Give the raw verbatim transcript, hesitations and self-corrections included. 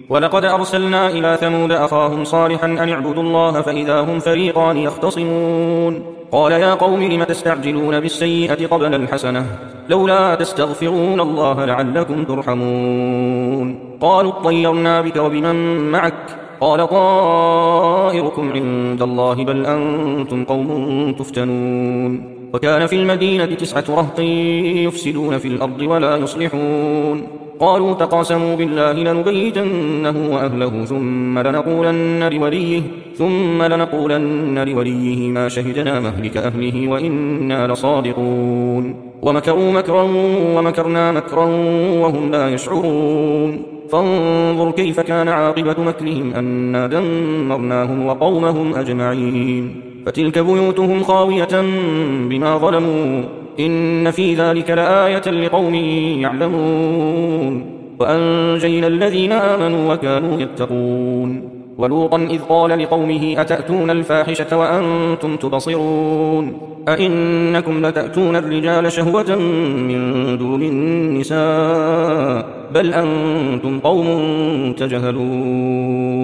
ولقد أرسلنا إلى ثمود أخاهم صالحا أن اعبدوا الله فإذا هم فريقان يختصمون قال يا قوم لم تستعجلون بالسيئة قبل الحسنة لولا تستغفرون الله لعلكم ترحمون قالوا اطيرنا بك وبمن معك قال طائركم عند الله بل أنتم قوم تفتنون وكان في المدينة تسعة رهط يفسدون في الأرض ولا يصلحون قالوا تقاسموا بالله لنبيتنه وأهله ثم لنقولن لوليه ثم لنقولن لوليه ما شهدنا مهلك أهله وإنا لصادقون ومكروا مكرا ومكرنا مكرا وهم لا يشعرون فانظر كيف كان عاقبة مكرهم أنا دمرناهم وقومهم أجمعين فتلك بيوتهم خاوية بما ظلموا إن في ذلك لآية لقوم يعلمون وأنجينا الذين آمنوا وكانوا يتقون ولوطا إذ قال لقومه أتأتون الفاحشة وأنتم تبصرون أئنكم لتأتون الرجال شهوة من دون النساء بل أنتم قوم تجهلون